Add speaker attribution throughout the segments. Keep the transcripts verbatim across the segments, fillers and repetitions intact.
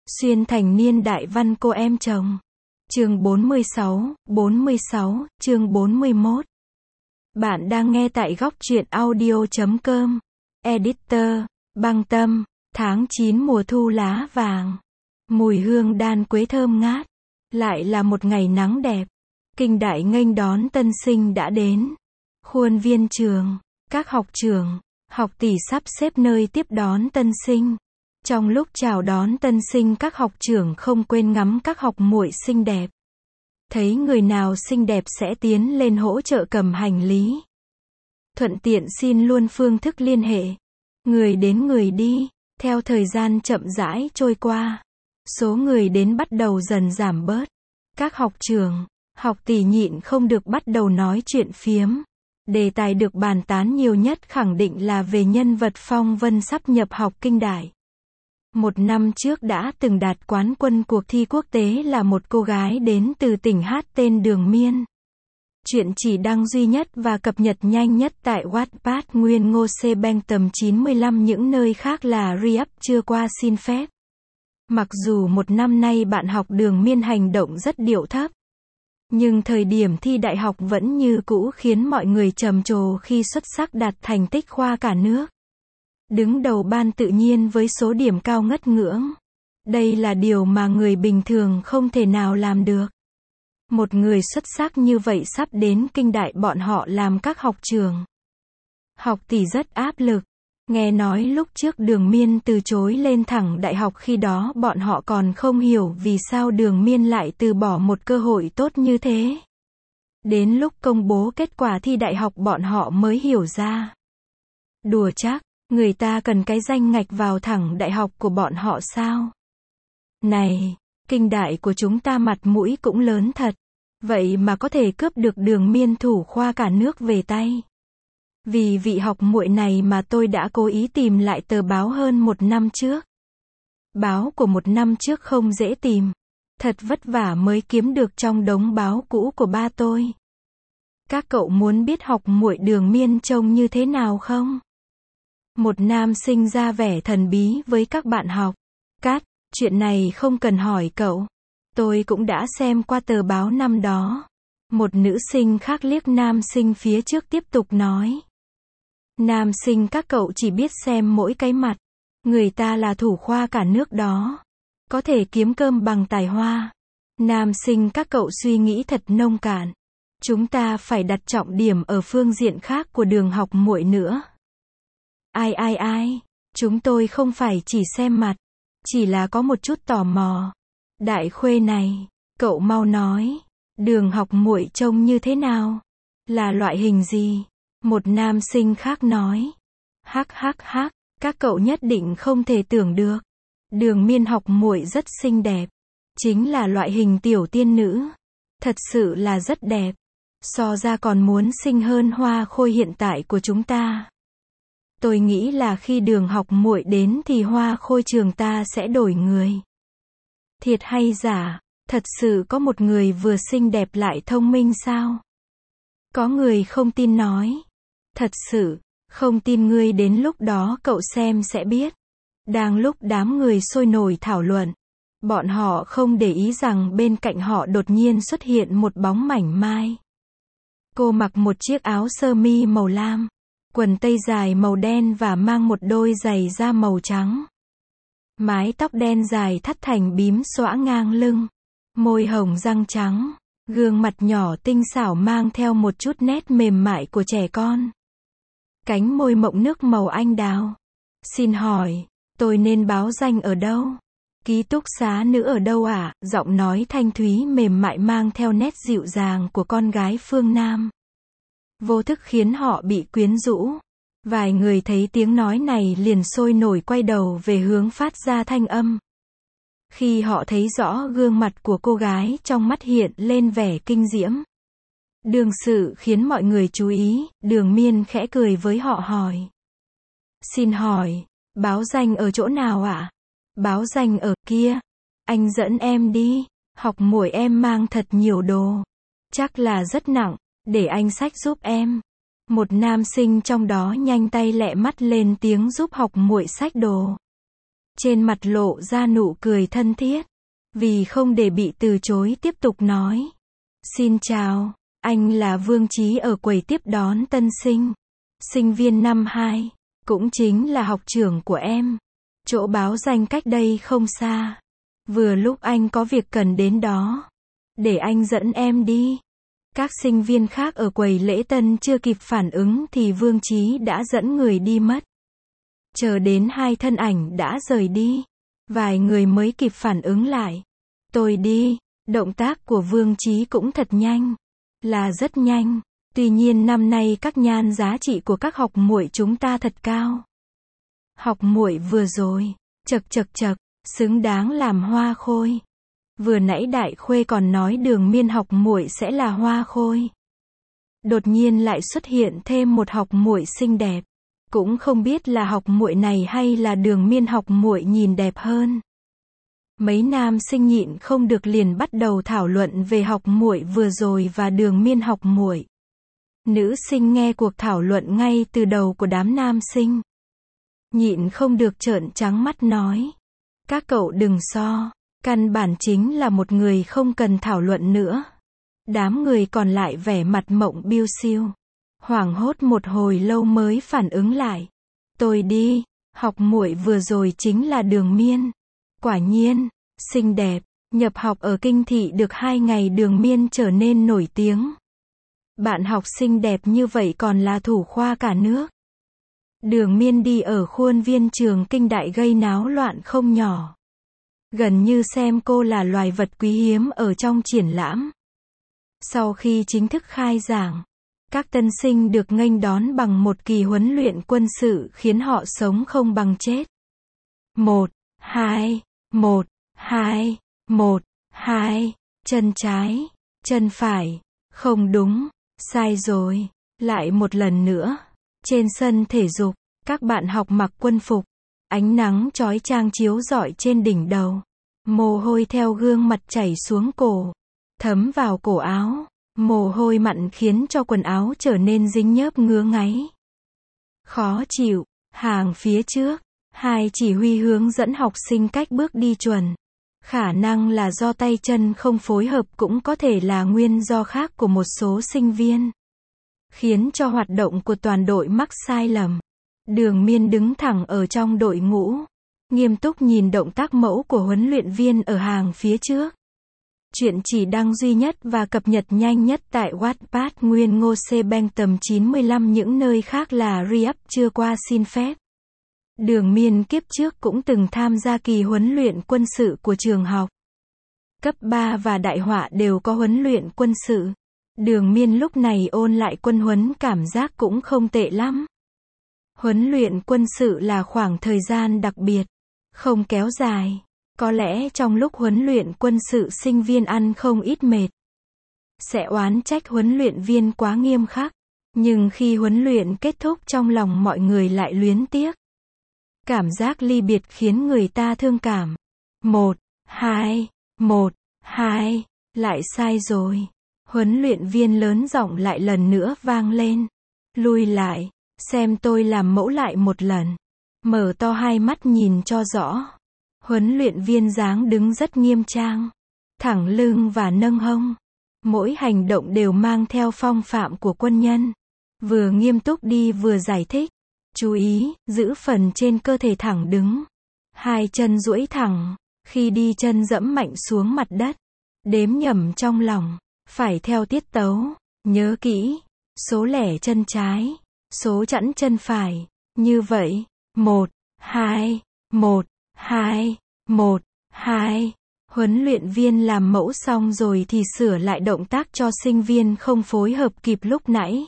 Speaker 1: Xuyên thành niên đại văn cô em chồng. Chương bốn mươi sáu, bốn mươi sáu, chương bốn mươi mốt. Bạn đang nghe tại góc truyện audio chấm com. Editor, Băng Tâm. Tháng chín mùa thu lá vàng. Mùi hương đan quế thơm ngát. Lại là một ngày nắng đẹp. Kinh đại nghênh đón tân sinh đã đến. Khuôn viên trường, các học trưởng, học tỷ sắp xếp nơi tiếp đón tân sinh. Trong lúc chào đón tân sinh, các học trưởng không quên ngắm các học muội xinh đẹp. Thấy người nào xinh đẹp sẽ tiến lên hỗ trợ cầm hành lý. Thuận tiện xin luôn phương thức liên hệ. Người đến người đi, theo thời gian chậm rãi trôi qua, số người đến bắt đầu dần giảm bớt. Các học trưởng, học tỷ nhịn không được bắt đầu nói chuyện phiếm. Đề tài được bàn tán nhiều nhất khẳng định là về nhân vật Phong Vân sắp nhập học kinh đại. Một năm trước đã từng đạt quán quân cuộc thi quốc tế là một cô gái đến từ tỉnh Hát tên Đường Miên. Chuyện chỉ đăng duy nhất và cập nhật nhanh nhất tại Wattpad Nguyên Ngô C Bang tầm chín mươi lăm, những nơi khác là re-up chưa qua xin phép. Mặc dù một năm nay bạn học Đường Miên hành động rất điệu thấp, nhưng thời điểm thi đại học vẫn như cũ khiến mọi người trầm trồ khi xuất sắc đạt thành tích khoa cả nước. Đứng đầu ban tự nhiên với số điểm cao ngất ngưỡng. Đây là điều mà người bình thường không thể nào làm được. Một người xuất sắc như vậy sắp đến kinh đại bọn họ làm các học trường. Học tỷ rất áp lực. Nghe nói lúc trước Đường Miên từ chối lên thẳng đại học, khi đó bọn họ còn không hiểu vì sao Đường Miên lại từ bỏ một cơ hội tốt như thế. Đến lúc công bố kết quả thi đại học bọn họ mới hiểu ra. Đùa chắc, người ta cần cái danh ngạch vào thẳng đại học của bọn họ sao? Này, kinh đại của chúng ta mặt mũi cũng lớn thật. Vậy mà có thể cướp được Đường Miên thủ khoa cả nước về tay. Vì vị học muội này mà tôi đã cố ý tìm lại tờ báo hơn một năm trước. Báo của một năm trước không dễ tìm. Thật vất vả mới kiếm được trong đống báo cũ của ba tôi. Các cậu muốn biết học muội Đường Miên trông như thế nào không? Một nam sinh ra vẻ thần bí với các bạn học. Cát, chuyện này không cần hỏi cậu. Tôi cũng đã xem qua tờ báo năm đó. Một nữ sinh khác liếc nam sinh phía trước tiếp tục nói. Nam sinh các cậu chỉ biết xem mỗi cái mặt. Người ta là thủ khoa cả nước đó. Có thể kiếm cơm bằng tài hoa. Nam sinh các cậu suy nghĩ thật nông cạn. Chúng ta phải đặt trọng điểm ở phương diện khác của đường học muội nữa. Ai ai ai, chúng tôi không phải chỉ xem mặt. Chỉ là có một chút tò mò. Đại khuê này, cậu mau nói. Đường học muội trông như thế nào? Là loại hình gì? Một nam sinh khác nói. Hắc hắc hắc, các cậu nhất định không thể tưởng được. Đường Miên học muội rất xinh đẹp. Chính là loại hình tiểu tiên nữ. Thật sự là rất đẹp. So ra còn muốn xinh hơn Hoa Khôi hiện tại của chúng ta. Tôi nghĩ là khi Đường học muội đến thì Hoa Khôi trường ta sẽ đổi người. Thiệt hay giả, thật sự có một người vừa xinh đẹp lại thông minh sao? Có người không tin nói. Thật sự, không tin ngươi đến lúc đó cậu xem sẽ biết. Đang lúc đám người sôi nổi thảo luận, bọn họ không để ý rằng bên cạnh họ đột nhiên xuất hiện một bóng mảnh mai. Cô mặc một chiếc áo sơ mi màu lam, quần tây dài màu đen và mang một đôi giày da màu trắng. Mái tóc đen dài thắt thành bím xõa ngang lưng, môi hồng răng trắng, gương mặt nhỏ tinh xảo mang theo một chút nét mềm mại của trẻ con. Cánh môi mọng nước màu anh đào. Xin hỏi, tôi nên báo danh ở đâu? Ký túc xá nữ ở đâu ạ? À? Giọng nói thanh thúy mềm mại mang theo nét dịu dàng của con gái phương Nam. Vô thức khiến họ bị quyến rũ. Vài người thấy tiếng nói này liền sôi nổi quay đầu về hướng phát ra thanh âm. Khi họ thấy rõ gương mặt của cô gái, trong mắt hiện lên vẻ kinh diễm. Đường sự khiến mọi người chú ý, Đường Miên khẽ cười với họ hỏi. Xin hỏi, báo danh ở chỗ nào ạ? À? Báo danh ở kia. Anh dẫn em đi. Học muội em mang thật nhiều đồ. Chắc là rất nặng, để anh xách giúp em. Một nam sinh trong đó nhanh tay lẹ mắt lên tiếng giúp học muội xách đồ. trên mặt lộ ra nụ cười thân thiết. Vì không để bị từ chối tiếp tục nói. Xin chào, anh là Vương Chí ở quầy tiếp đón tân sinh. Sinh viên năm hai, cũng chính là học trưởng của em. Chỗ báo danh cách đây không xa. Vừa lúc anh có việc cần đến đó. Để anh dẫn em đi. Các sinh viên khác ở quầy lễ tân chưa kịp phản ứng thì Vương Chí đã dẫn người đi mất. Chờ đến hai thân ảnh đã rời đi. Vài người mới kịp phản ứng lại. Tôi đi. Động tác của Vương Chí cũng thật nhanh. Là rất nhanh. Tuy nhiên năm nay các nhan giá trị của các học muội chúng ta thật cao. Học muội vừa rồi. Chật chật chật. Xứng đáng làm hoa khôi. Vừa nãy Đại Khuê còn nói Đường Miên học muội sẽ là hoa khôi. Đột nhiên lại xuất hiện thêm một học muội xinh đẹp. Cũng không biết là học muội này hay là Đường Miên học muội nhìn đẹp hơn. Mấy nam sinh nhịn không được liền bắt đầu thảo luận về học muội vừa rồi và Đường Miên học muội. Nữ sinh nghe cuộc thảo luận ngay từ đầu của đám nam sinh. Nhịn không được trợn trắng mắt nói. Các cậu đừng so. Căn bản chính là một người không cần thảo luận nữa. Đám người còn lại vẻ mặt mộng biêu xiêu. Hoảng hốt một hồi lâu mới phản ứng lại. Tôi đi. Học muội vừa rồi chính là Đường Miên. Quả nhiên, xinh đẹp. Nhập học ở Kinh Thị được hai ngày Đường Miên trở nên nổi tiếng. Bạn học xinh đẹp như vậy còn là thủ khoa cả nước. Đường Miên đi ở khuôn viên trường Kinh Đại gây náo loạn không nhỏ. Gần như xem cô là loài vật quý hiếm ở trong triển lãm. Sau khi chính thức khai giảng, các tân sinh được nghênh đón bằng một kỳ huấn luyện quân sự khiến họ sống không bằng chết. Một, hai, một, hai, một, hai, chân trái, chân phải, không đúng, sai rồi, lại một lần nữa. Trên sân thể dục, các bạn học mặc quân phục, ánh nắng chói chang chiếu rọi trên đỉnh đầu. Mồ hôi theo gương mặt chảy xuống cổ, thấm vào cổ áo. Mồ hôi mặn khiến cho quần áo trở nên dính nhớp ngứa ngáy. Khó chịu, hàng phía trước, hai chỉ huy hướng dẫn học sinh cách bước đi chuẩn. Khả năng là do tay chân không phối hợp cũng có thể là nguyên do khác của một số sinh viên. Khiến cho hoạt động của toàn đội mắc sai lầm. Đường Miên đứng thẳng ở trong đội ngũ. Nghiêm túc nhìn động tác mẫu của huấn luyện viên ở hàng phía trước. Chuyện chỉ đăng duy nhất và cập nhật nhanh nhất tại Wattpad Nguyên Ngô C Bang tầm chín mươi lăm, những nơi khác là re-up chưa qua xin phép. Đường Miên kiếp trước cũng từng tham gia kỳ huấn luyện quân sự của trường học. Cấp ba và đại họa đều có huấn luyện quân sự. Đường Miên lúc này ôn lại quân huấn cảm giác cũng không tệ lắm. Huấn luyện quân sự là khoảng thời gian đặc biệt, không kéo dài. Có lẽ trong lúc huấn luyện quân sự sinh viên ăn không ít mệt. Sẽ oán trách huấn luyện viên quá nghiêm khắc. Nhưng khi huấn luyện kết thúc trong lòng mọi người lại luyến tiếc. Cảm giác ly biệt khiến người ta thương cảm. Một, hai, một, hai, lại sai rồi. Huấn luyện viên lớn giọng lại lần nữa vang lên. Lùi lại, xem tôi làm mẫu lại một lần. Mở to hai mắt nhìn cho rõ. Huấn luyện viên dáng đứng rất nghiêm trang, thẳng lưng và nâng hông. Mỗi hành động đều mang theo phong phạm của quân nhân. Vừa nghiêm túc đi vừa giải thích. Chú ý, giữ phần trên cơ thể thẳng đứng. Hai chân duỗi thẳng, khi đi chân dẫm mạnh xuống mặt đất. Đếm nhẩm trong lòng, phải theo tiết tấu. Nhớ kỹ, số lẻ chân trái, số chẵn chân phải. Như vậy, một, hai, một, hai, một, hai. Huấn luyện viên làm mẫu xong rồi thì sửa lại động tác cho sinh viên không phối hợp kịp lúc nãy.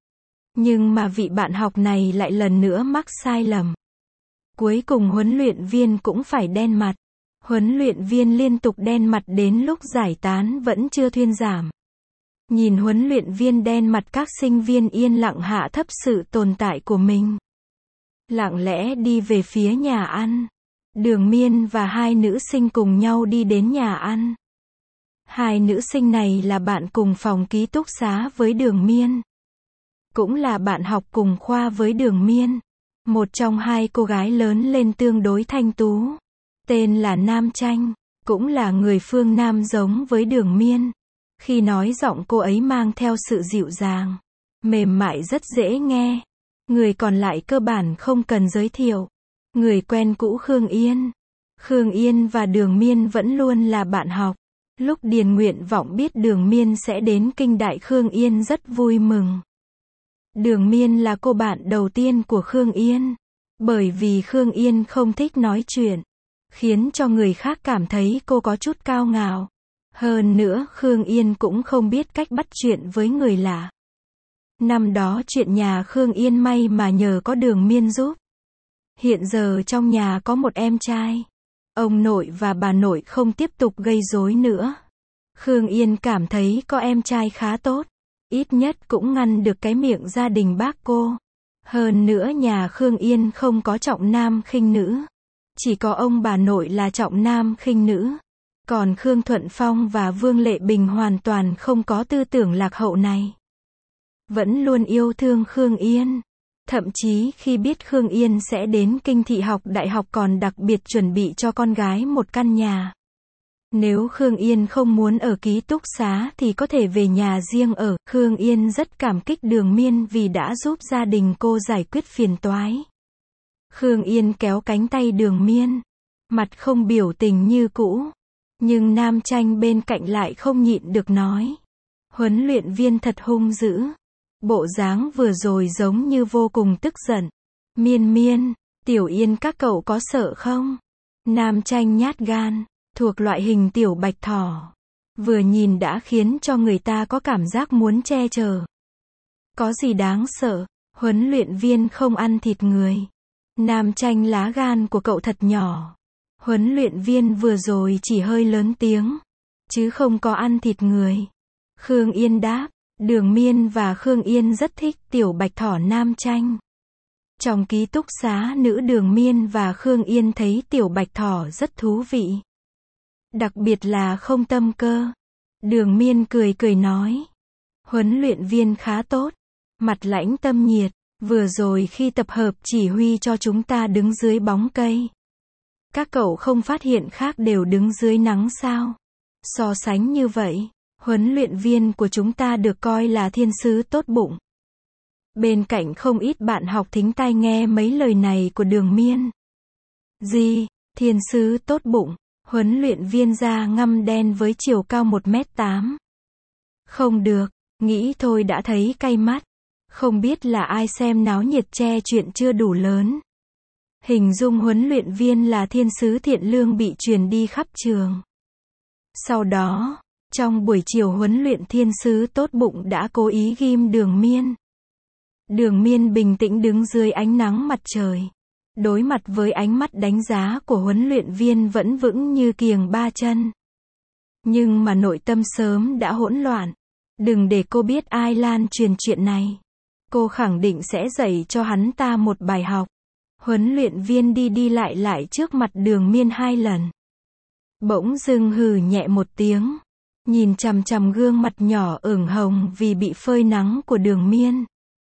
Speaker 1: Nhưng mà vị bạn học này lại lần nữa mắc sai lầm. Cuối cùng huấn luyện viên cũng phải đen mặt. Huấn luyện viên liên tục đen mặt đến lúc giải tán vẫn chưa thuyên giảm. Nhìn huấn luyện viên đen mặt, các sinh viên yên lặng hạ thấp sự tồn tại của mình. Lặng lẽ đi về phía nhà ăn. Đường Miên và hai nữ sinh cùng nhau đi đến nhà ăn. Hai nữ sinh này là bạn cùng phòng ký túc xá với Đường Miên. Cũng là bạn học cùng khoa với Đường Miên. Một trong hai cô gái lớn lên tương đối thanh tú, tên là Nam Tranh, cũng là người phương Nam giống với Đường Miên. Khi nói giọng cô ấy mang theo sự dịu dàng, mềm mại rất dễ nghe. Người còn lại cơ bản không cần giới thiệu. Người quen cũ Khương Yên. Khương Yên và Đường Miên vẫn luôn là bạn học. Lúc Điền nguyện vọng biết Đường Miên sẽ đến kinh đại, Khương Yên rất vui mừng. Đường Miên là cô bạn đầu tiên của Khương Yên. Bởi vì Khương Yên không thích nói chuyện, khiến cho người khác cảm thấy cô có chút cao ngạo. Hơn nữa Khương Yên cũng không biết cách bắt chuyện với người lạ. Năm đó chuyện nhà Khương Yên may mà nhờ có Đường Miên giúp. Hiện giờ trong nhà có một em trai. Ông nội và bà nội không tiếp tục gây rối nữa. Khương Yên cảm thấy có em trai khá tốt. Ít nhất cũng ngăn được cái miệng gia đình bác cô. Hơn nữa nhà Khương Yên không có trọng nam khinh nữ. Chỉ có ông bà nội là trọng nam khinh nữ. Còn Khương Thuận Phong và Vương Lệ Bình hoàn toàn không có tư tưởng lạc hậu này. Vẫn luôn yêu thương Khương Yên. Thậm chí khi biết Khương Yên sẽ đến kinh thị học đại học còn đặc biệt chuẩn bị cho con gái một căn nhà. Nếu Khương Yên không muốn ở ký túc xá thì có thể về nhà riêng ở. Khương Yên rất cảm kích Đường Miên vì đã giúp gia đình cô giải quyết phiền toái. Khương Yên kéo cánh tay Đường Miên. Mặt không biểu tình như cũ. Nhưng Nam Tranh bên cạnh lại không nhịn được nói. Huấn luyện viên thật hung dữ. Bộ dáng vừa rồi giống như vô cùng tức giận. Miên Miên, Tiểu Yên các cậu có sợ không? Nam Tranh nhát gan, thuộc loại hình tiểu bạch thỏ. Vừa nhìn đã khiến cho người ta có cảm giác muốn che chở. Có gì đáng sợ, huấn luyện viên không ăn thịt người. Nam Tranh lá gan của cậu thật nhỏ. Huấn luyện viên vừa rồi chỉ hơi lớn tiếng, chứ không có ăn thịt người. Khương Yên đáp. Đường Miên và Khương Yên rất thích tiểu bạch thỏ Nam Tranh. Trong ký túc xá nữ, Đường Miên và Khương Yên thấy tiểu bạch thỏ rất thú vị. Đặc biệt là không tâm cơ. Đường Miên cười cười nói. Huấn luyện viên khá tốt. Mặt lãnh tâm nhiệt. Vừa rồi khi tập hợp chỉ huy cho chúng ta đứng dưới bóng cây. Các cậu không phát hiện khác đều đứng dưới nắng sao? So sánh như vậy, huấn luyện viên của chúng ta được coi là thiên sứ tốt bụng. Bên cạnh không ít bạn học thính tai nghe mấy lời này của Đường Miên. Gì, thiên sứ tốt bụng, huấn luyện viên da ngăm đen với chiều cao một mét tám. Không được, nghĩ thôi đã thấy cay mắt. Không biết là ai xem náo nhiệt che chuyện chưa đủ lớn. Hình dung huấn luyện viên là thiên sứ thiện lương bị truyền đi khắp trường. Sau đó, trong buổi chiều huấn luyện thiên sứ tốt bụng đã cố ý ghim Đường Miên. Đường Miên bình tĩnh đứng dưới ánh nắng mặt trời. Đối mặt với ánh mắt đánh giá của huấn luyện viên vẫn vững như kiềng ba chân. Nhưng mà nội tâm sớm đã hỗn loạn. Đừng để cô biết ai lan truyền chuyện này. Cô khẳng định sẽ dạy cho hắn ta một bài học. Huấn luyện viên đi đi lại lại trước mặt Đường Miên hai lần. Bỗng dưng hừ nhẹ một tiếng. Nhìn chằm chằm gương mặt nhỏ ửng hồng vì bị phơi nắng của Đường Miên.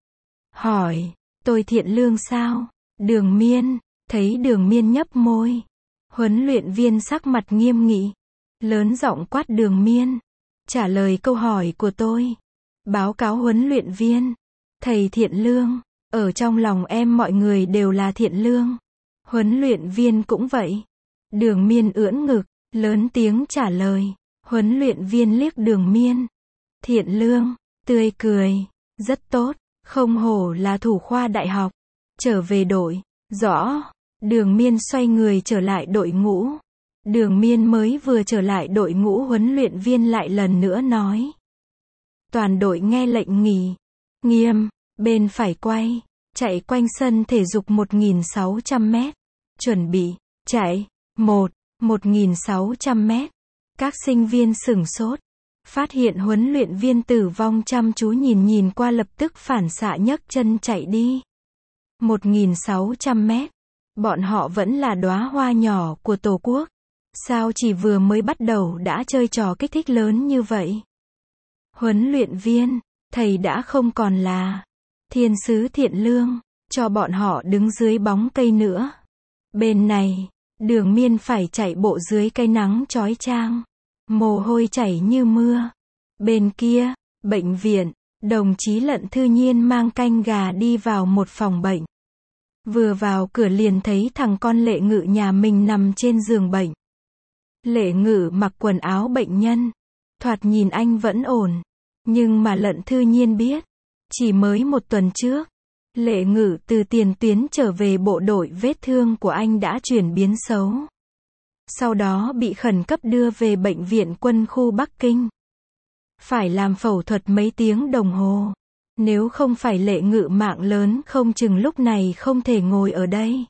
Speaker 1: Hỏi, tôi thiện lương sao? Đường Miên, thấy Đường Miên nhấp môi. Huấn luyện viên sắc mặt nghiêm nghị. Lớn giọng quát Đường Miên. Trả lời câu hỏi của tôi. Báo cáo huấn luyện viên. Thầy thiện lương. Ở trong lòng em mọi người đều là thiện lương. Huấn luyện viên cũng vậy. Đường Miên ưỡn ngực, lớn tiếng trả lời. Huấn luyện viên liếc Đường Miên. Thiện lương, tươi cười, rất tốt, không hổ là thủ khoa đại học. Trở về đội, rõ. Đường Miên xoay người trở lại đội ngũ. Đường Miên mới vừa trở lại đội ngũ, huấn luyện viên lại lần nữa nói. Toàn đội nghe lệnh nghỉ. Nghiêm, bên phải quay, chạy quanh sân thể dục một nghìn sáu trăm mét. Chuẩn bị, chạy, một, một nghìn sáu trăm mét. Các sinh viên sửng sốt. Phát hiện huấn luyện viên tử vong chăm chú nhìn nhìn qua lập tức phản xạ nhấc chân chạy đi. một nghìn sáu trăm mét. Bọn họ vẫn là đóa hoa nhỏ của Tổ quốc. Sao chỉ vừa mới bắt đầu đã chơi trò kích thích lớn như vậy? Huấn luyện viên, thầy đã không còn là thiên sứ thiện lương. cho bọn họ đứng dưới bóng cây nữa. Bên này, Đường Miên phải chạy bộ dưới cái nắng chói chang, mồ hôi chảy như mưa. Bên kia, bệnh viện, đồng chí Lận Thư Nhiên mang canh gà đi vào một phòng bệnh. Vừa vào cửa liền thấy thằng con Lệ Ngự nhà mình nằm trên giường bệnh. Lệ Ngự mặc quần áo bệnh nhân, thoạt nhìn anh vẫn ổn, nhưng mà Lận Thư Nhiên biết, chỉ mới một tuần trước, Lệ Ngự từ tiền tuyến trở về bộ đội, vết thương của anh đã chuyển biến xấu. Sau đó bị khẩn cấp đưa về bệnh viện quân khu Bắc Kinh. Phải làm phẫu thuật mấy tiếng đồng hồ. Nếu không phải Lệ Ngự mạng lớn không chừng lúc này không thể ngồi ở đây.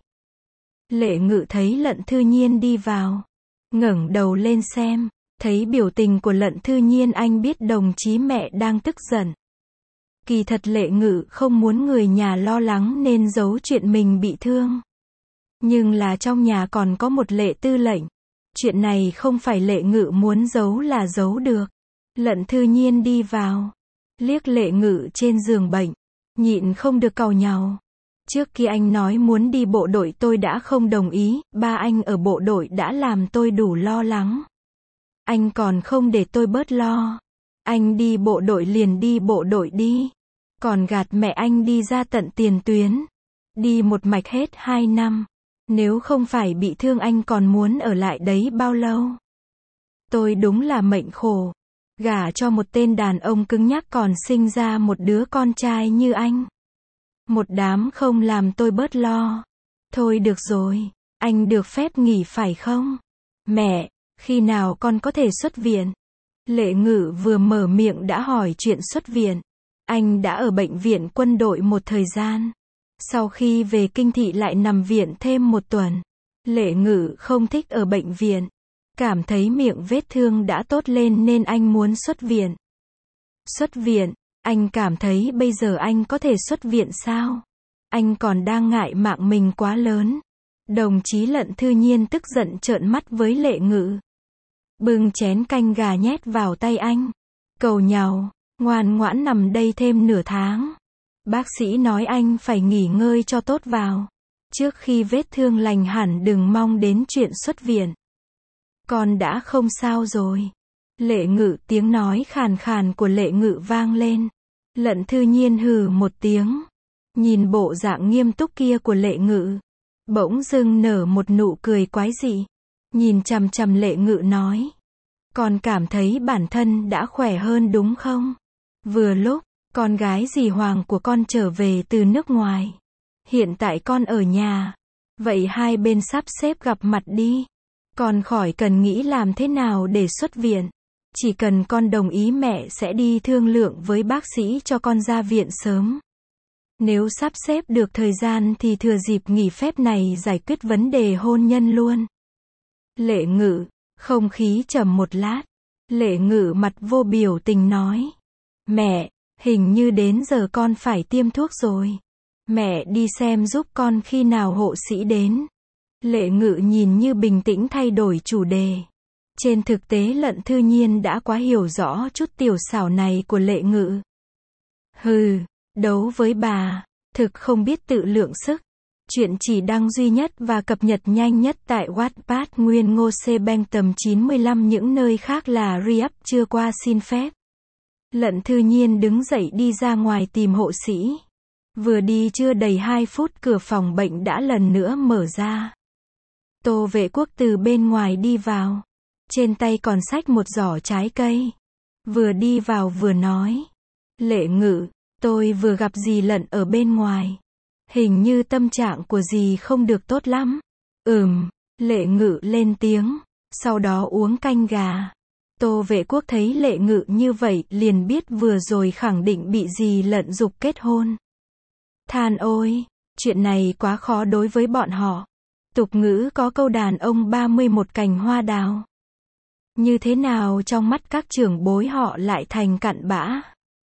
Speaker 1: Lệ Ngự thấy Lận Thư Nhiên đi vào, ngẩng đầu lên xem, thấy biểu tình của Lận Thư Nhiên anh biết đồng chí mẹ đang tức giận. Kỳ thật Lệ Ngự không muốn người nhà lo lắng nên giấu chuyện mình bị thương. Nhưng là trong nhà còn có một Lệ tư lệnh. Chuyện này không phải Lệ Ngự muốn giấu là giấu được. Lận Thư Nhiên đi vào, liếc Lệ Ngự trên giường bệnh, nhịn không được càu nhàu. Trước khi anh nói muốn đi bộ đội tôi đã không đồng ý, ba anh ở bộ đội đã làm tôi đủ lo lắng. Anh còn không để tôi bớt lo. Anh đi bộ đội liền đi bộ đội đi. Còn gạt mẹ anh đi ra tận tiền tuyến. Đi một mạch hết hai năm. Nếu không phải bị thương anh còn muốn ở lại đấy bao lâu? Tôi đúng là mệnh khổ. Gả cho một tên đàn ông cứng nhắc còn sinh ra một đứa con trai như anh. Một đám không làm tôi bớt lo. Thôi được rồi, anh được phép nghỉ phải không? Mẹ, khi nào con có thể xuất viện? Lệ Ngự vừa mở miệng đã hỏi chuyện xuất viện. Anh đã ở bệnh viện quân đội một thời gian. Sau khi về Kinh Thị lại nằm viện thêm một tuần. Lệ Ngự không thích ở bệnh viện. Cảm thấy miệng vết thương đã tốt lên nên anh muốn xuất viện. Xuất viện, anh cảm thấy bây giờ anh có thể xuất viện sao? Anh còn đang ngại mạng mình quá lớn. Đồng chí Lận Thư Nhiên tức giận trợn mắt với Lệ Ngự. Bưng chén canh gà nhét vào tay anh. Cầu nhàu, ngoan ngoãn nằm đây thêm nửa tháng. Bác sĩ nói anh phải nghỉ ngơi cho tốt vào. Trước khi vết thương lành hẳn đừng mong đến chuyện xuất viện. Con đã không sao rồi. Lệ Ngự, tiếng nói khàn khàn của Lệ Ngự vang lên. Lận Thư Nhiên hừ một tiếng. Nhìn bộ dạng nghiêm túc kia của Lệ Ngự. Bỗng dưng nở một nụ cười quái dị. Nhìn chằm chằm Lệ Ngự nói. Con cảm thấy bản thân đã khỏe hơn đúng không? Vừa lúc, con gái dì Hoàng của con trở về từ nước ngoài. Hiện tại con ở nhà. Vậy hai bên sắp xếp gặp mặt đi. Con khỏi cần nghĩ làm thế nào để xuất viện. Chỉ cần con đồng ý mẹ sẽ đi thương lượng với bác sĩ cho con ra viện sớm. Nếu sắp xếp được thời gian thì thừa dịp nghỉ phép này giải quyết vấn đề hôn nhân luôn. Lệ Ngự, không khí trầm một lát. Lệ Ngự mặt vô biểu tình nói. Mẹ, hình như đến giờ con phải tiêm thuốc rồi. Mẹ đi xem giúp con khi nào hộ sĩ đến. Lệ Ngự nhìn như bình tĩnh thay đổi chủ đề. Trên thực tế Lận Thư Nhiên đã quá hiểu rõ chút tiểu xảo này của Lệ Ngự. Hừ, đấu với bà, thực không biết tự lượng sức. Chuyện chỉ đăng duy nhất và cập nhật nhanh nhất tại Wattpad Nguyên Ngô C Bang tầm chín mươi lăm, những nơi khác là re-up chưa qua xin phép. Lận Thư Nhiên đứng dậy đi ra ngoài tìm hộ sĩ. Vừa đi chưa đầy hai phút cửa phòng bệnh đã lần nữa mở ra. Tô Vệ Quốc từ bên ngoài đi vào. Trên tay còn xách một giỏ trái cây. Vừa đi vào vừa nói. Lệ Ngự, tôi vừa gặp dì Lận ở bên ngoài. Hình như tâm trạng của dì không được tốt lắm. Ừm, Lệ Ngự lên tiếng. Sau đó uống canh gà. Tô Vệ Quốc thấy Lệ Ngự như vậy liền biết vừa rồi khẳng định bị dì Lận giục kết hôn. Than ôi, chuyện này quá khó đối với bọn họ. Tục ngữ có câu đàn ông ba mươi mốt cành hoa đào. Như thế nào trong mắt các trưởng bối họ lại thành cặn bã.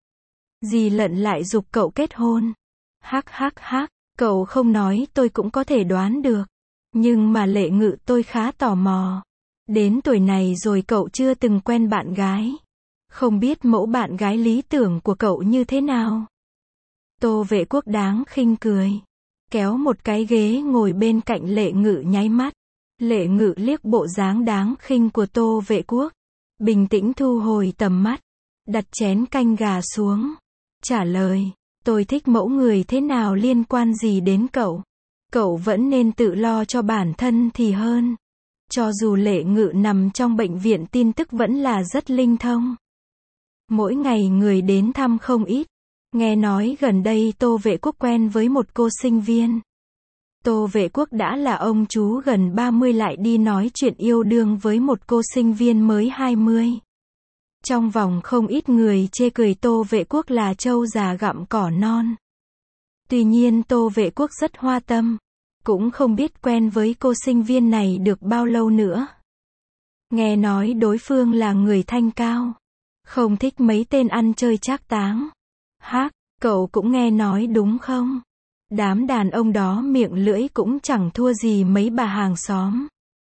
Speaker 1: Dì Lận lại giục cậu kết hôn. Hắc hắc hắc, cậu không nói tôi cũng có thể đoán được. Nhưng mà Lệ Ngự tôi khá tò mò. Đến tuổi này rồi cậu chưa từng quen bạn gái. Không biết mẫu bạn gái lý tưởng của cậu như thế nào. Tô Vệ Quốc đáng khinh cười. kéo một cái ghế ngồi bên cạnh Lệ Ngự nháy mắt. Lệ Ngự liếc bộ dáng đáng khinh của Tô Vệ Quốc, bình tĩnh thu hồi tầm mắt, đặt chén canh gà xuống, trả lời, tôi thích mẫu người thế nào liên quan gì đến cậu? Cậu vẫn nên tự lo cho bản thân thì hơn. Cho dù Lệ Ngự nằm trong bệnh viện tin tức vẫn là rất linh thông. Mỗi ngày người đến thăm không ít. Nghe nói gần đây Tô Vệ Quốc quen với một cô sinh viên. Tô Vệ Quốc đã là ông chú gần ba mươi lại đi nói chuyện yêu đương với một cô sinh viên mới hai mươi. Trong vòng không ít người chê cười Tô Vệ Quốc là trâu già gặm cỏ non. Tuy nhiên Tô Vệ Quốc rất hoa tâm, cũng không biết quen với cô sinh viên này được bao lâu nữa. Nghe nói đối phương là người thanh cao, không thích mấy tên ăn chơi trác táng. Hác, cậu cũng nghe nói đúng không? Đám đàn ông đó miệng lưỡi cũng chẳng thua gì mấy bà hàng xóm.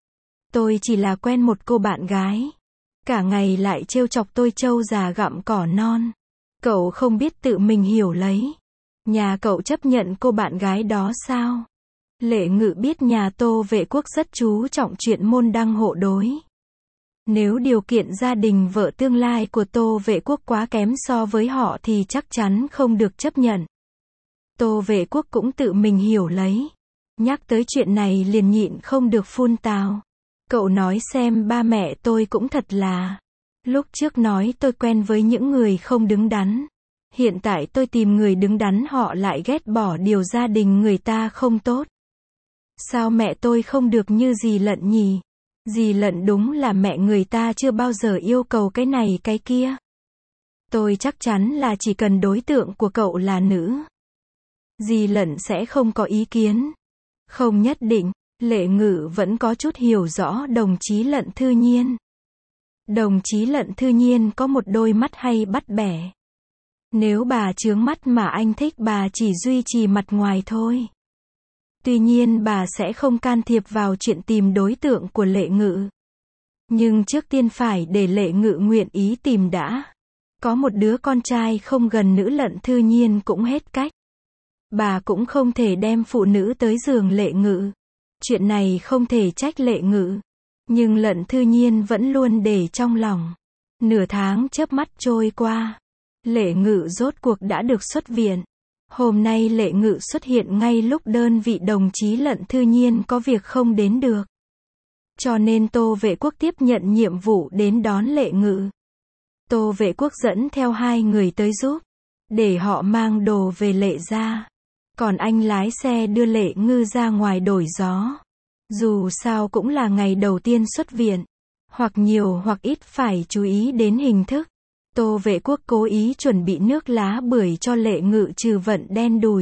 Speaker 1: Tôi chỉ là quen một cô bạn gái, cả ngày lại trêu chọc tôi trâu già gặm cỏ non. Cậu không biết tự mình hiểu lấy. Nhà cậu chấp nhận cô bạn gái đó sao? Lệ Ngự biết nhà Tô Vệ Quốc rất chú trọng chuyện môn đăng hộ đối. Nếu điều kiện gia đình vợ tương lai của Tô Vệ Quốc quá kém so với họ thì chắc chắn không được chấp nhận. Tô Vệ Quốc cũng tự mình hiểu lấy. Nhắc tới chuyện này liền nhịn không được phun tào. Cậu nói xem ba mẹ tôi cũng thật là. Lúc trước nói tôi quen với những người không đứng đắn. Hiện tại tôi tìm người đứng đắn họ lại ghét bỏ điều gia đình người ta không tốt. Sao mẹ tôi không được như dì Lận nhỉ? Dì Lận đúng là mẹ người ta chưa bao giờ yêu cầu cái này cái kia. Tôi chắc chắn là chỉ cần đối tượng của cậu là nữ, dì Lận sẽ không có ý kiến. Không nhất định. Lệ Ngự vẫn có chút hiểu rõ đồng chí Lận Thư Nhiên. Đồng chí Lận Thư Nhiên có một đôi mắt hay bắt bẻ. Nếu bà chướng mắt mà anh thích bà chỉ duy trì mặt ngoài thôi. Tuy nhiên bà sẽ không can thiệp vào chuyện tìm đối tượng của Lệ Ngự. Nhưng trước tiên phải để Lệ Ngự nguyện ý tìm đã. Có một đứa con trai không gần nữ Lận Thư Nhiên cũng hết cách. Bà cũng không thể đem phụ nữ tới giường Lệ Ngự. Chuyện này không thể trách Lệ Ngự. Nhưng Lận Thư Nhiên vẫn luôn để trong lòng. Nửa tháng chớp mắt trôi qua. Lệ Ngự rốt cuộc đã được xuất viện. Hôm nay Lệ Ngự xuất hiện ngay lúc đơn vị đồng chí Lận Thư Nhiên có việc không đến được. Cho nên Tô Vệ Quốc tiếp nhận nhiệm vụ đến đón Lệ Ngự. Tô Vệ Quốc dẫn theo hai người tới giúp, để họ mang đồ về Lệ gia. Còn anh lái xe đưa Lệ Ngư ra ngoài đổi gió. Dù sao cũng là ngày đầu tiên xuất viện. Hoặc nhiều hoặc ít phải chú ý đến hình thức. Tô Vệ Quốc cố ý chuẩn bị nước lá bưởi cho Lệ Ngự trừ vận đen đùi.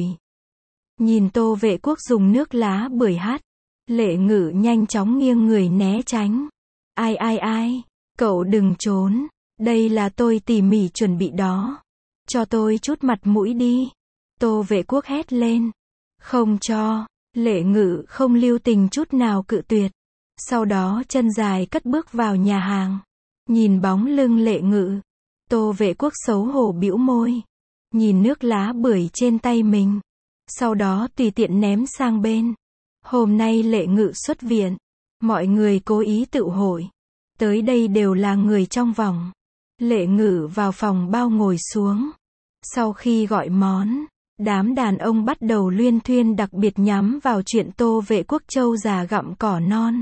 Speaker 1: Nhìn Tô Vệ Quốc dùng nước lá bưởi hắt, Lệ Ngự nhanh chóng nghiêng người né tránh. Ai ai ai, cậu đừng trốn, đây là tôi tỉ mỉ chuẩn bị đó. Cho tôi chút mặt mũi đi. Tô Vệ Quốc hét lên. Không cho. Lệ Ngự không lưu tình chút nào cự tuyệt. Sau đó chân dài cất bước vào nhà hàng. Nhìn bóng lưng Lệ Ngự, Tô Vệ Quốc xấu hổ bĩu môi. Nhìn nước lá bưởi trên tay mình. Sau đó tùy tiện ném sang bên. Hôm nay Lệ Ngự xuất viện. Mọi người cố ý tự hội. Tới đây đều là người trong vòng. Lệ Ngự vào phòng bao ngồi xuống. Sau khi gọi món, đám đàn ông bắt đầu luyên thuyên đặc biệt nhắm vào chuyện Tô Vệ Quốc trâu già gặm cỏ non.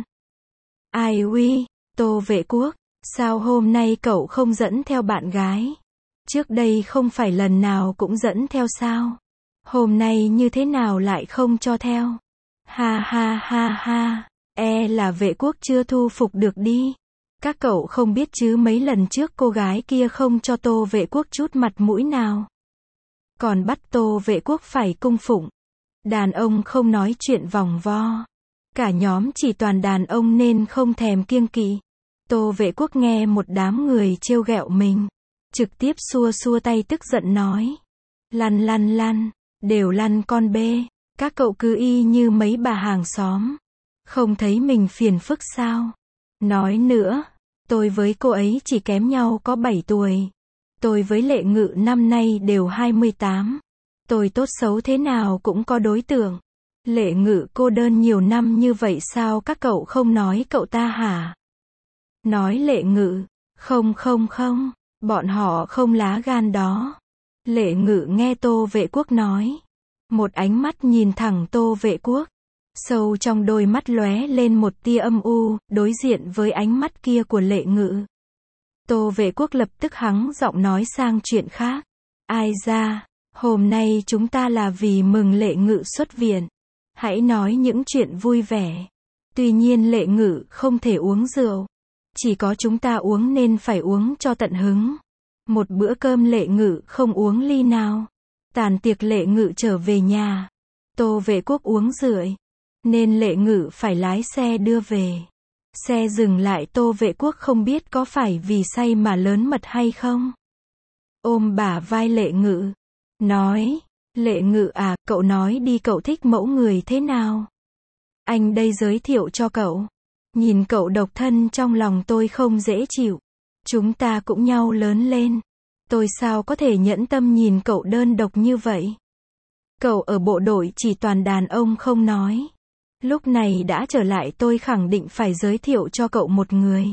Speaker 1: Ai uy, Tô Vệ Quốc, sao hôm nay cậu không dẫn theo bạn gái? Trước đây không phải lần nào cũng dẫn theo sao? Hôm nay như thế nào lại không cho theo? Ha ha ha ha, e là Vệ Quốc chưa thu phục được đi. Các cậu không biết chứ mấy lần trước cô gái kia không cho Tô Vệ Quốc chút mặt mũi nào. Còn bắt Tô Vệ Quốc phải cung phụng. Đàn ông không nói chuyện vòng vo. Cả nhóm chỉ toàn đàn ông nên không thèm kiêng kỵ. Tô Vệ Quốc nghe một đám người trêu ghẹo mình, trực tiếp xua xua tay tức giận nói. Lăn lăn lăn, đều lăn con bê. Các cậu cứ y như mấy bà hàng xóm. Không thấy mình phiền phức sao? Nói nữa, tôi với cô ấy chỉ kém nhau có bảy tuổi. Tôi với Lệ Ngự năm nay đều hai mươi tám. Tôi tốt xấu thế nào cũng có đối tượng. Lệ Ngự cô đơn nhiều năm như vậy sao các cậu không nói cậu ta hả? Nói Lệ Ngự, không không không, bọn họ không lá gan đó. Lệ Ngự nghe Tô Vệ Quốc nói. Một ánh mắt nhìn thẳng Tô Vệ Quốc. Sâu trong đôi mắt lóe lên một tia âm u, đối diện với ánh mắt kia của Lệ Ngự. Tô Vệ Quốc lập tức hắng giọng nói sang chuyện khác. Ai ra, hôm nay chúng ta là vì mừng Lệ Ngự xuất viện. Hãy nói những chuyện vui vẻ. Tuy nhiên Lệ Ngự không thể uống rượu. Chỉ có chúng ta uống nên phải uống cho tận hứng. Một bữa cơm Lệ Ngự không uống ly nào. Tàn tiệc Lệ Ngự trở về nhà. Tô Vệ Quốc uống rượu. Nên Lệ Ngự phải lái xe đưa về. Xe dừng lại Tô Vệ Quốc không biết có phải vì say mà lớn mật hay không. Ôm bả vai Lệ Ngự. Nói, Lệ Ngự à, cậu nói đi cậu thích mẫu người thế nào? Anh đây giới thiệu cho cậu. Nhìn cậu độc thân trong lòng tôi không dễ chịu. Chúng ta cũng nhau lớn lên. Tôi sao có thể nhẫn tâm nhìn cậu đơn độc như vậy? Cậu ở bộ đội chỉ toàn đàn ông không nói. Lúc này đã trở lại tôi khẳng định phải giới thiệu cho cậu một người.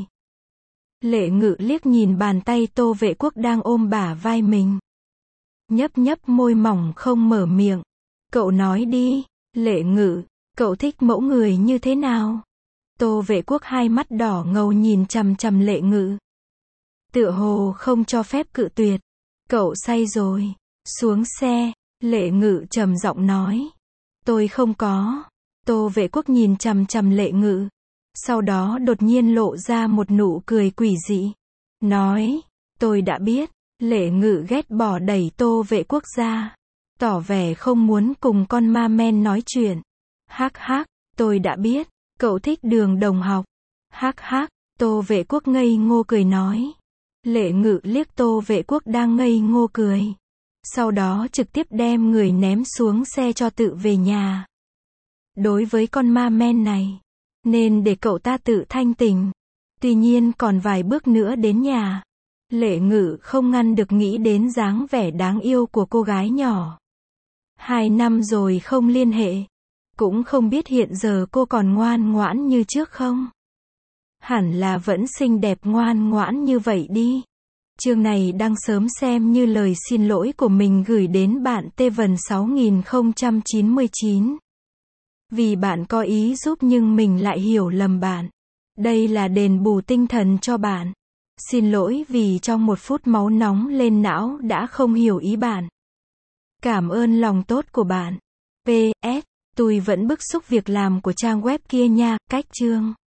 Speaker 1: Lệ Ngự liếc nhìn bàn tay Tô Vệ Quốc đang ôm bả vai mình. Nhấp nhấp môi mỏng không mở miệng. Cậu nói đi, Lệ Ngự, cậu thích mẫu người như thế nào? Tô Vệ Quốc hai mắt đỏ ngầu nhìn chằm chằm Lệ Ngự. Tựa hồ không cho phép cự tuyệt. Cậu say rồi. Xuống xe, Lệ Ngự trầm giọng nói. Tôi không có. Tô Vệ Quốc nhìn chằm chằm Lệ Ngự. Sau đó đột nhiên lộ ra một nụ cười quỷ dị. Nói, tôi đã biết. Lệ Ngự ghét bỏ đẩy Tô Vệ Quốc ra. Tỏ vẻ không muốn cùng con ma men nói chuyện. Hắc hắc, tôi đã biết. Cậu thích Đường đồng học. Hắc hắc, Tô Vệ Quốc ngây ngô cười nói. Lệ Ngự liếc Tô Vệ Quốc đang ngây ngô cười. Sau đó trực tiếp đem người ném xuống xe cho tự về nhà. Đối với con ma men này, nên để cậu ta tự thanh tỉnh. Tuy nhiên còn vài bước nữa đến nhà. Lệ Ngự không ngăn được nghĩ đến dáng vẻ đáng yêu của cô gái nhỏ. Hai năm rồi không liên hệ. Cũng không biết hiện giờ cô còn ngoan ngoãn như trước không? Hẳn là vẫn xinh đẹp ngoan ngoãn như vậy đi. Chương này đang sớm xem như lời xin lỗi của mình gửi đến bạn Tê Vần sáu nghìn không trăm chín mươi chín. Vì bạn có ý giúp nhưng mình lại hiểu lầm bạn. Đây là đền bù tinh thần cho bạn. Xin lỗi vì trong một phút máu nóng lên não đã không hiểu ý bạn. Cảm ơn lòng tốt của bạn. pê ét. Tôi vẫn bức xúc việc làm của trang web kia nha. Cách chương